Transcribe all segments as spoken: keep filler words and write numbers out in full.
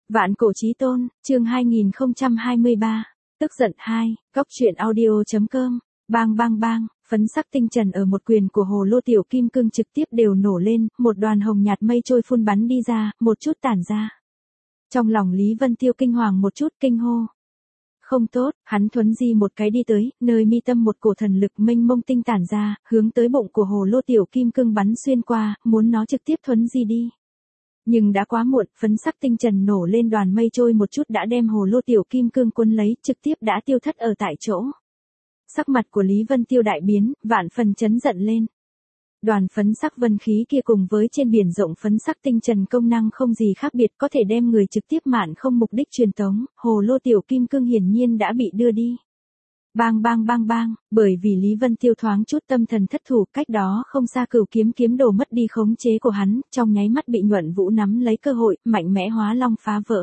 Vạn cổ chí tôn, chương hai nghìn không trăm hai mươi ba, tức giận hai, góc truyện audio chấm com, bang bang bang, phấn sắc tinh trần ở một quyền của hồ lô tiểu kim cương trực tiếp đều nổ lên, một đoàn hồng nhạt mây trôi phun bắn đi ra, một chút tản ra. Trong lòng Lý Vân Tiêu kinh hoàng một chút, kinh hô. Không tốt, hắn thuấn di một cái đi tới, nơi mi tâm một cổ thần lực mênh mông tinh tản ra, hướng tới bụng của hồ lô tiểu kim cương bắn xuyên qua, muốn nó trực tiếp thuấn di đi. Nhưng đã quá muộn, phấn sắc tinh trần nổ lên đoàn mây trôi một chút đã đem hồ lô tiểu kim cương cuốn lấy, trực tiếp đã tiêu thất ở tại chỗ. Sắc mặt của Lý Vân Tiêu đại biến, vạn phần chấn giận lên. Đoàn phấn sắc vân khí kia cùng với trên biển rộng phấn sắc tinh trần công năng không gì khác biệt, có thể đem người trực tiếp mạn không mục đích truyền tống, hồ lô tiểu kim cương hiển nhiên đã bị đưa đi. Bang bang bang bang, bởi vì Lý Vân Tiêu thoáng chút tâm thần thất thủ, cách đó không xa Cửu kiếm kiếm đồ mất đi khống chế của hắn, trong nháy mắt bị Nhuận Vũ nắm lấy cơ hội, mạnh mẽ hóa long phá vỡ.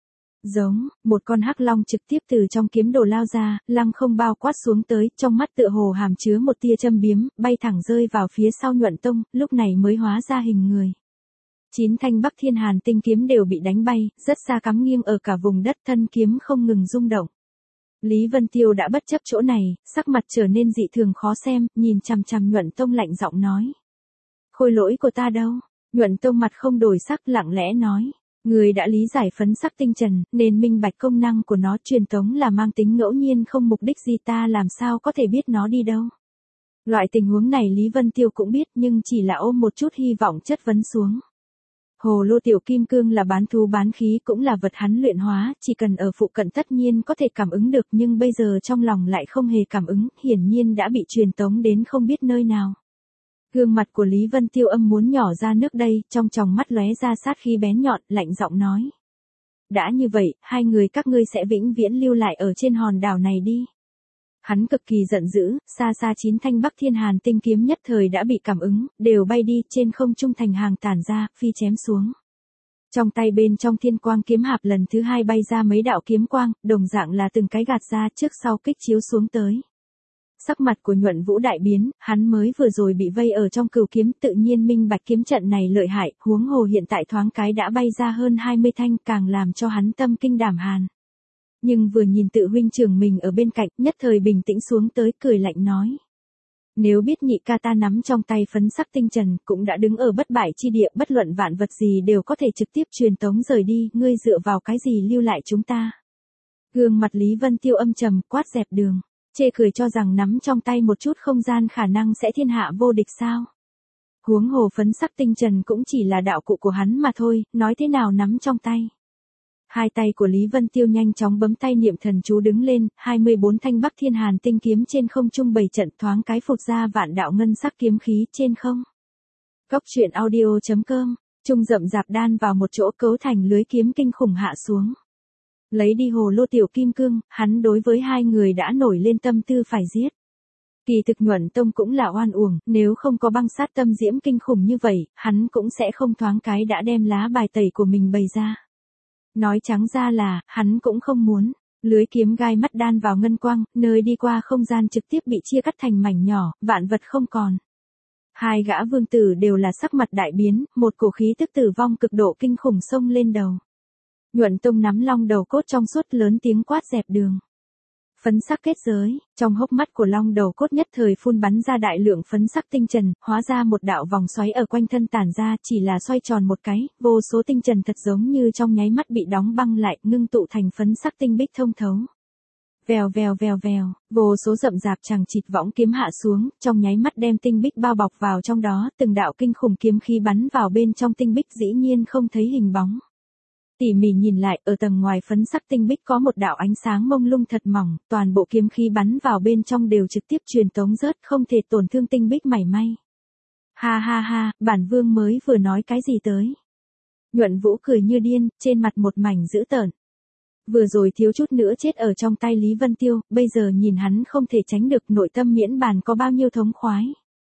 Giống, một con hắc long trực tiếp từ trong kiếm đồ lao ra, lăng không bao quát xuống tới, trong mắt tựa hồ hàm chứa một tia châm biếm, bay thẳng rơi vào phía sau Nhuận Tông, lúc này mới hóa ra hình người. Chín thanh Bắc Thiên Hàn tinh kiếm đều bị đánh bay, rất xa cắm nghiêng ở cả vùng đất, thân kiếm không ngừng rung động. Lý Vân Tiêu đã bất chấp chỗ này, sắc mặt trở nên dị thường khó xem, nhìn chằm chằm Nhuận Tông lạnh giọng nói. Khôi lỗi của ta đâu? Nhuận Tông mặt không đổi sắc lặng lẽ nói. Người đã lý giải phấn sắc tinh trần, nên minh bạch công năng của nó truyền tống là mang tính ngẫu nhiên không mục đích gì, ta làm sao có thể biết nó đi đâu. Loại tình huống này Lý Vân Tiêu cũng biết nhưng chỉ là ôm một chút hy vọng chất vấn xuống. Hồ lô tiểu kim cương là bán thú bán khí cũng là vật hắn luyện hóa, chỉ cần ở phụ cận tất nhiên có thể cảm ứng được nhưng bây giờ trong lòng lại không hề cảm ứng, hiển nhiên đã bị truyền tống đến không biết nơi nào. Gương mặt của Lý Vân Tiêu âm muốn nhỏ ra nước đây, trong tròng mắt lóe ra sát khí bén nhọn, lạnh giọng nói. Đã như vậy, hai người các ngươi sẽ vĩnh viễn lưu lại ở trên hòn đảo này đi. Hắn cực kỳ giận dữ, xa xa chín thanh Bắc Thiên Hàn tinh kiếm nhất thời đã bị cảm ứng, đều bay đi, trên không trung thành hàng tản ra, phi chém xuống. Trong tay bên trong thiên quang kiếm hạp lần thứ hai bay ra mấy đạo kiếm quang, đồng dạng là từng cái gạt ra trước sau kích chiếu xuống tới. Sắc mặt của Nhuận Vũ đại biến, hắn mới vừa rồi bị vây ở trong cửu kiếm, tự nhiên minh bạch kiếm trận này lợi hại, huống hồ hiện tại thoáng cái đã bay ra hơn hai mươi thanh, càng làm cho hắn tâm kinh đảm hàn. Nhưng vừa nhìn tự huynh trưởng mình ở bên cạnh, nhất thời bình tĩnh xuống tới, cười lạnh nói. Nếu biết nhị ca ta nắm trong tay phấn sắc tinh trần, cũng đã đứng ở bất bại chi địa, bất luận vạn vật gì đều có thể trực tiếp truyền tống rời đi, ngươi dựa vào cái gì lưu lại chúng ta. Gương mặt Lý Vân Tiêu âm trầm, quát dẹp đường. Chê cười cho rằng nắm trong tay một chút không gian khả năng sẽ thiên hạ vô địch sao. Huống hồ phấn sắc tinh trần cũng chỉ là đạo cụ của hắn mà thôi, nói thế nào nắm trong tay. Hai tay của Lý Vân Tiêu nhanh chóng bấm tay niệm thần chú đứng lên, hai mươi bốn thanh Bắc Thiên Hàn tinh kiếm trên không trung bày trận thoáng cái phụt ra vạn đạo ngân sắc kiếm khí trên không. Góc truyện audio chấm com, trung rậm rạp đan vào một chỗ cấu thành lưới kiếm kinh khủng hạ xuống. Lấy đi hồ lô tiểu kim cương, hắn đối với hai người đã nổi lên tâm tư phải giết. Kỳ thực Nhuận Tông cũng là oan uổng, nếu không có băng sát tâm diễm kinh khủng như vậy, hắn cũng sẽ không thoáng cái đã đem lá bài tẩy của mình bày ra. Nói trắng ra là, hắn cũng không muốn. Lưới kiếm gai mắt đan vào ngân quang, nơi đi qua không gian trực tiếp bị chia cắt thành mảnh nhỏ, vạn vật không còn. Hai gã vương tử đều là sắc mặt đại biến, một cổ khí tức tử vong cực độ kinh khủng xông lên đầu. Nhuận Tông nắm long đầu cốt trong suốt lớn tiếng quát dẹp đường. Phấn sắc kết giới, trong hốc mắt của long đầu cốt nhất thời phun bắn ra đại lượng phấn sắc tinh trần, hóa ra một đạo vòng xoáy ở quanh thân tản ra, chỉ là xoay tròn một cái, vô số tinh trần thật giống như trong nháy mắt bị đóng băng lại, ngưng tụ thành phấn sắc tinh bích thông thấu. Vèo vèo vèo vèo, vô số rậm rạp chằng chịt võng kiếm hạ xuống, trong nháy mắt đem tinh bích bao bọc vào trong đó, từng đạo kinh khủng kiếm khí bắn vào bên trong tinh bích dĩ nhiên không thấy hình bóng. Tỉ mỉ nhìn lại, ở tầng ngoài phấn sắc tinh bích có một đạo ánh sáng mông lung thật mỏng, toàn bộ kiếm khí bắn vào bên trong đều trực tiếp truyền tống rớt, không thể tổn thương tinh bích mảy may. Ha ha ha, bản vương mới vừa nói cái gì tới. Nhuận Vũ cười như điên, trên mặt một mảnh dữ tợn. Vừa rồi thiếu chút nữa chết ở trong tay Lý Vân Tiêu, bây giờ nhìn hắn không thể tránh được, nội tâm miễn bàn có bao nhiêu thống khoái.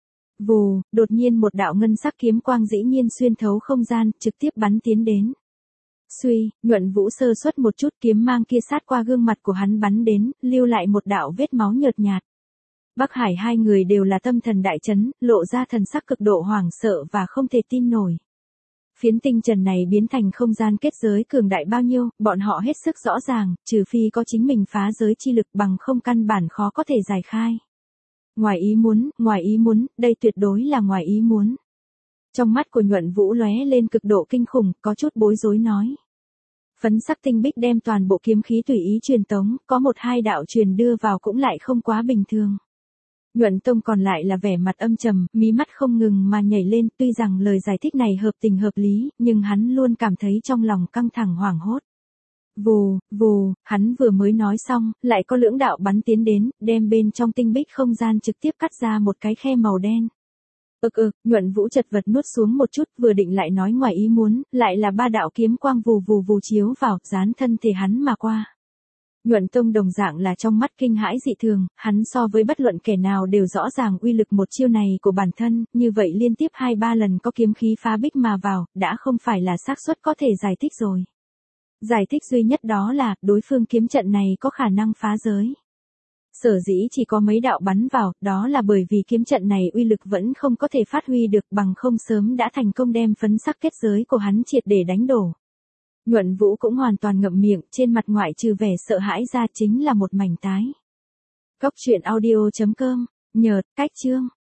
Vù, đột nhiên một đạo ngân sắc kiếm quang dĩ nhiên xuyên thấu không gian, trực tiếp bắn tiến đến. Suy, Nhuận Vũ sơ suất một chút, kiếm mang kia sát qua gương mặt của hắn bắn đến, lưu lại một đạo vết máu nhợt nhạt. Bắc Hải hai người đều là tâm thần đại chấn, lộ ra thần sắc cực độ hoảng sợ và không thể tin nổi. Phiến tinh trần này biến thành không gian kết giới cường đại bao nhiêu, bọn họ hết sức rõ ràng, trừ phi có chính mình phá giới chi lực bằng không căn bản khó có thể giải khai. Ngoài ý muốn, ngoài ý muốn, đây tuyệt đối là ngoài ý muốn. Trong mắt của Nhuận Vũ lóe lên cực độ kinh khủng, có chút bối rối nói. Phấn sắc tinh bích đem toàn bộ kiếm khí tùy ý truyền tống, có một hai đạo truyền đưa vào cũng lại không quá bình thường. Nhuận Tông còn lại là vẻ mặt âm trầm, mí mắt không ngừng mà nhảy lên, tuy rằng lời giải thích này hợp tình hợp lý, nhưng hắn luôn cảm thấy trong lòng căng thẳng hoảng hốt. Vù, vù, hắn vừa mới nói xong, lại có lưỡng đạo bắn tiến đến, đem bên trong tinh bích không gian trực tiếp cắt ra một cái khe màu đen. Ực ực, Nhuận Vũ chật vật nuốt xuống một chút, vừa định lại nói ngoài ý muốn, lại là ba đạo kiếm quang vù vù vù chiếu vào, dán thân thể hắn mà qua. Nhuận Tông đồng dạng là trong mắt kinh hãi dị thường, hắn so với bất luận kẻ nào đều rõ ràng uy lực một chiêu này của bản thân, như vậy liên tiếp hai ba lần có kiếm khí phá bích mà vào, đã không phải là xác suất có thể giải thích rồi. Giải thích duy nhất đó là, đối phương kiếm trận này có khả năng phá giới. Sở dĩ chỉ có mấy đạo bắn vào, đó là bởi vì kiếm trận này uy lực vẫn không có thể phát huy được bằng không sớm đã thành công đem phấn sắc kết giới của hắn triệt để đánh đổ. Nhuận Vũ cũng hoàn toàn ngậm miệng, trên mặt ngoại trừ vẻ sợ hãi ra chính là một mảnh tái. Góc truyện audio chấm com, nhờ, cách chương.